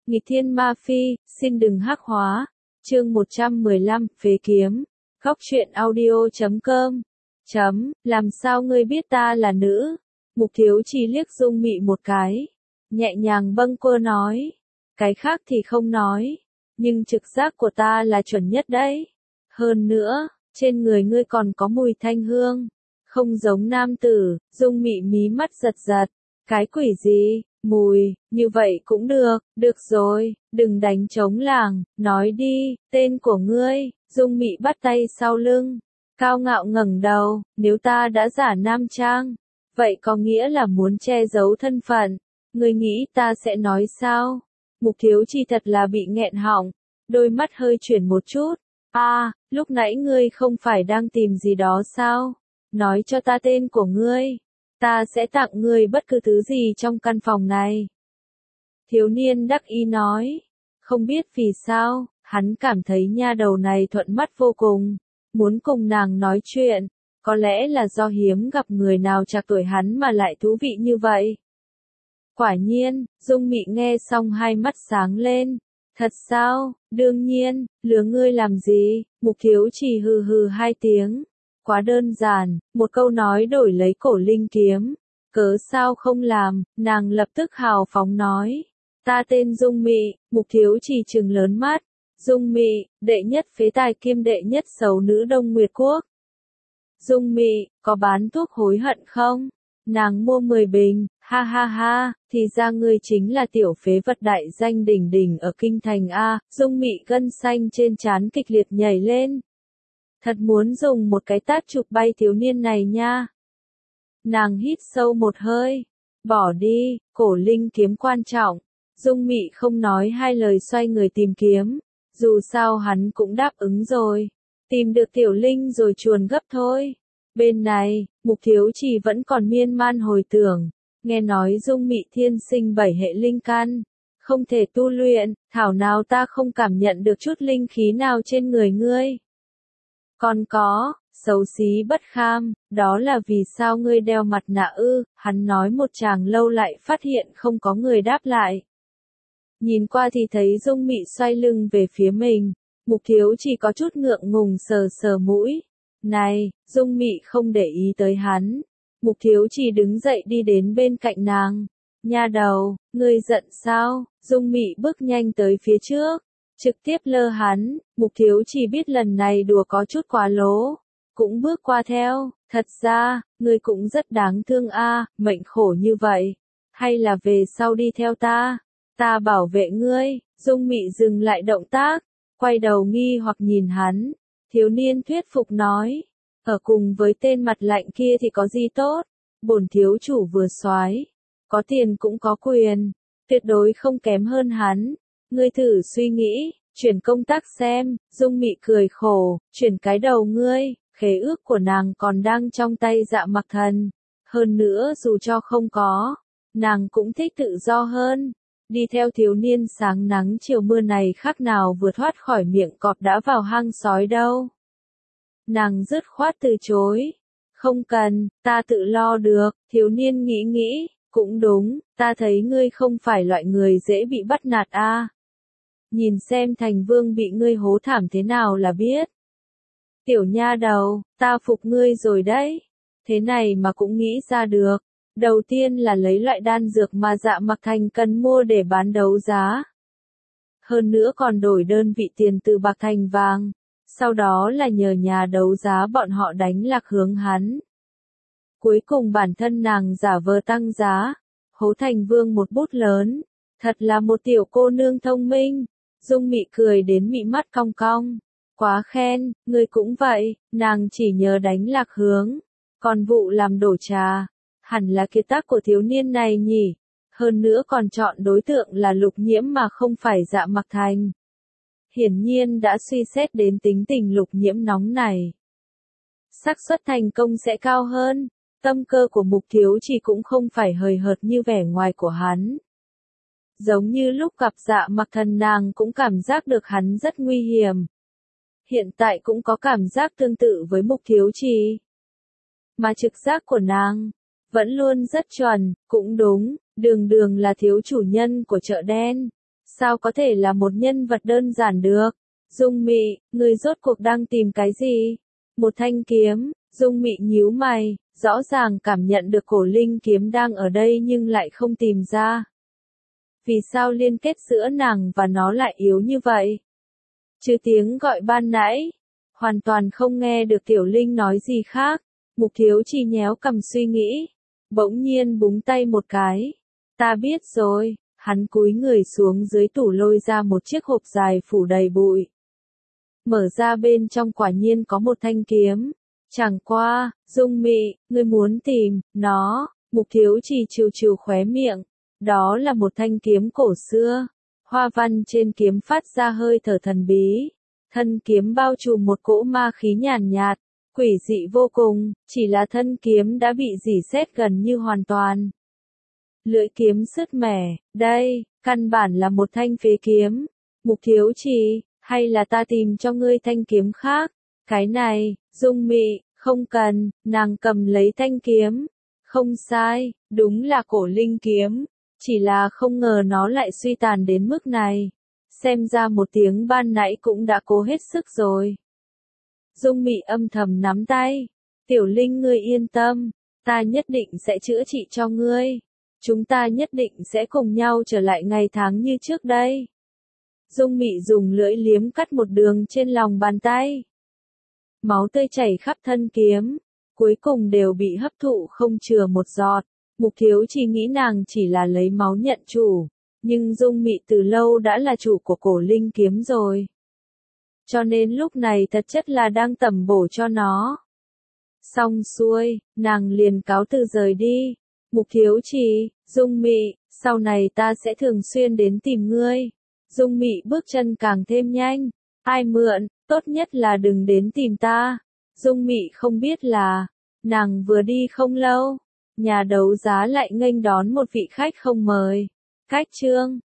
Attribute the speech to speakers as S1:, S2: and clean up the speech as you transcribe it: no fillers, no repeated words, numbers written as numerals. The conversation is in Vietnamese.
S1: Nghịch thiên ma phi, xin đừng hắc hóa. Chương 115, phế kiếm. Góc truyện audio.com. Làm sao ngươi biết ta là nữ? Mục Thiếu Chi liếc Dung Mị một cái, nhẹ nhàng bâng quơ nói, cái khác thì không nói, nhưng trực giác của ta là chuẩn nhất đấy. Hơn nữa, trên người ngươi còn có mùi thanh hương, không giống nam tử. Dung Mị mí mắt giật giật, cái quỷ gì? Mùi, như vậy cũng được rồi, đừng đánh trống lảng, nói đi, tên của ngươi. Dung Mị bắt tay sau lưng, cao ngạo ngẩng đầu, nếu ta đã giả nam trang, vậy có nghĩa là muốn che giấu thân phận, ngươi nghĩ ta sẽ nói sao? Mục Thiếu Chi thật là bị nghẹn họng, đôi mắt hơi chuyển một chút, lúc nãy ngươi không phải đang tìm gì đó sao? Nói cho ta tên của ngươi. Ta sẽ tặng ngươi bất cứ thứ gì trong căn phòng này. Thiếu niên đắc ý nói. Không biết vì sao, hắn cảm thấy nha đầu này thuận mắt vô cùng, muốn cùng nàng nói chuyện. Có lẽ là do hiếm gặp người nào trạc tuổi hắn mà lại thú vị như vậy. Quả nhiên, Dung Mị nghe xong hai mắt sáng lên. Thật sao? Đương nhiên, lừa ngươi làm gì? Mục Thiếu Chỉ hừ hừ hai tiếng. Quá đơn giản, một câu nói đổi lấy cổ linh kiếm. Cớ sao không làm? Nàng lập tức hào phóng nói. Ta tên Dung Mị. Mục Thiếu Chỉ trừng lớn mắt. Dung Mị, đệ nhất phế tài kiêm đệ nhất xấu nữ Đông Nguyệt Quốc. Dung Mị, có bán thuốc hối hận không? Nàng mua 10 bình, ha ha ha, thì ra ngươi chính là tiểu phế vật đại danh đỉnh đỉnh ở kinh thành a. Dung Mị gân xanh trên trán kịch liệt nhảy lên. Thật muốn dùng một cái tát chụp bay thiếu niên này nha. Nàng hít sâu một hơi. Bỏ đi, cổ linh kiếm quan trọng. Dung Mị không nói hai lời xoay người tìm kiếm. Dù sao hắn cũng đáp ứng rồi. Tìm được tiểu linh rồi chuồn gấp thôi. Bên này, Mục Thiếu Chỉ vẫn còn miên man hồi tưởng. Nghe nói Dung Mị thiên sinh 7 hệ linh căn. Không thể tu luyện, thảo nào ta không cảm nhận được chút linh khí nào trên người ngươi. Còn có, xấu xí bất kham, đó là vì sao ngươi đeo mặt nạ ư? Hắn nói một tràng lâu lại phát hiện không có người đáp lại. Nhìn qua thì thấy Dung Mị xoay lưng về phía mình, Mục Thiếu Chỉ có chút ngượng ngùng sờ sờ mũi. Này, Dung Mị không để ý tới hắn. Mục Thiếu Chỉ đứng dậy đi đến bên cạnh nàng. Nha đầu, ngươi giận sao? Dung Mị bước nhanh tới phía trước, trực tiếp lơ hắn. Mục Thiếu Chỉ biết lần này đùa có chút quá lố, cũng bước qua theo. Thật ra, ngươi cũng rất đáng thương a, mệnh khổ như vậy. Hay là về sau đi theo ta bảo vệ ngươi. Dung Mị dừng lại động tác, quay đầu nghi hoặc nhìn hắn. Thiếu niên thuyết phục nói, ở cùng với tên mặt lạnh kia thì có gì tốt? Bổn thiếu chủ vừa soái, có tiền cũng có quyền, tuyệt đối không kém hơn hắn. Ngươi thử suy nghĩ, chuyển công tác xem. Dung Mị cười khổ, chuyển cái đầu ngươi. Khế ước của nàng còn đang trong tay Dạ Mặc Thần. Hơn nữa dù cho không có, nàng cũng thích tự do hơn. Đi theo thiếu niên sáng nắng chiều mưa này khác nào vừa thoát khỏi miệng cọp đã vào hang sói đâu. Nàng dứt khoát từ chối. Không cần, ta tự lo được. Thiếu niên nghĩ nghĩ, cũng đúng, ta thấy ngươi không phải loại người dễ bị bắt nạt a. Nhìn xem thành vương bị ngươi hố thảm thế nào là biết. Tiểu nha đầu, ta phục ngươi rồi đấy. Thế này mà cũng nghĩ ra được. Đầu tiên là lấy loại đan dược mà Dạ Mặc Thành cần mua để bán đấu giá. Hơn nữa còn đổi đơn vị tiền từ bạc thành vàng. Sau đó là nhờ nhà đấu giá bọn họ đánh lạc hướng hắn. Cuối cùng bản thân nàng giả vờ tăng giá, hố thành vương một bút lớn. Thật là một tiểu cô nương thông minh. Dung Mị cười đến mị mắt cong cong. Quá khen, ngươi cũng vậy. Nàng chỉ nhờ đánh lạc hướng, còn vụ làm đổ trà, hẳn là kiệt tác của thiếu niên này nhỉ. Hơn nữa còn chọn đối tượng là Lục Nhiễm mà không phải Dạ Mặc Thành. Hiển nhiên đã suy xét đến tính tình Lục Nhiễm nóng này. Xác suất thành công sẽ cao hơn. Tâm cơ của Mục Thiếu Chỉ cũng không phải hời hợt như vẻ ngoài của hắn. Giống như lúc gặp Dạ Mặc Thần nàng cũng cảm giác được hắn rất nguy hiểm. Hiện tại cũng có cảm giác tương tự với Mục Thiếu Chỉ. Mà trực giác của nàng vẫn luôn rất chuẩn, cũng đúng, đường đường là thiếu chủ nhân của chợ đen. Sao có thể là một nhân vật đơn giản được? Dung Mị, người rốt cuộc đang tìm cái gì? Một thanh kiếm. Dung Mị nhíu mày, rõ ràng cảm nhận được cổ linh kiếm đang ở đây nhưng lại không tìm ra. Vì sao liên kết giữa nàng và nó lại yếu như vậy? Chứ tiếng gọi ban nãy, hoàn toàn không nghe được Tiểu Linh nói gì khác. Mục Thiếu Chi nhéo cằm suy nghĩ, bỗng nhiên búng tay một cái. Ta biết rồi, hắn cúi người xuống dưới tủ lôi ra một chiếc hộp dài phủ đầy bụi. Mở ra bên trong quả nhiên có một thanh kiếm. Chẳng qua, Dung Mị, ngươi muốn tìm nó? Mục Thiếu Chi trừ trừ khóe miệng. Đó là một thanh kiếm cổ xưa. Hoa văn trên kiếm phát ra hơi thở thần bí. Thân kiếm bao trùm một cỗ ma khí nhàn nhạt, quỷ dị vô cùng, chỉ là thân kiếm đã bị rỉ sét gần như hoàn toàn. Lưỡi kiếm sứt mẻ, đây, căn bản là một thanh phế kiếm. Mục Thiếu Chi, hay là ta tìm cho ngươi thanh kiếm khác? Cái này, Dung Mị, không cần, nàng cầm lấy thanh kiếm. Không sai, đúng là cổ linh kiếm, chỉ là không ngờ nó lại suy tàn đến mức này. Xem ra một tiếng ban nãy cũng đã cố hết sức rồi. Dung Mị âm thầm nắm tay. Tiểu Linh ngươi yên tâm, ta nhất định sẽ chữa trị cho ngươi. Chúng ta nhất định sẽ cùng nhau trở lại ngày tháng như trước đây. Dung Mị dùng lưỡi liếm cắt một đường trên lòng bàn tay. Máu tươi chảy khắp thân kiếm, cuối cùng đều bị hấp thụ không chừa một giọt. Mục Thiếu Chi nghĩ nàng chỉ là lấy máu nhận chủ, nhưng Dung Mị từ lâu đã là chủ của cổ linh kiếm rồi. Cho nên lúc này thật chất là đang tẩm bổ cho nó. Xong xuôi, nàng liền cáo từ rời đi. Mục Thiếu Chi, Dung Mị, sau này ta sẽ thường xuyên đến tìm ngươi. Dung Mị bước chân càng thêm nhanh. Ai mượn, tốt nhất là đừng đến tìm ta. Dung Mị không biết là, nàng vừa đi không lâu, nhà đấu giá lại nghênh đón một vị khách không mời. Cách chương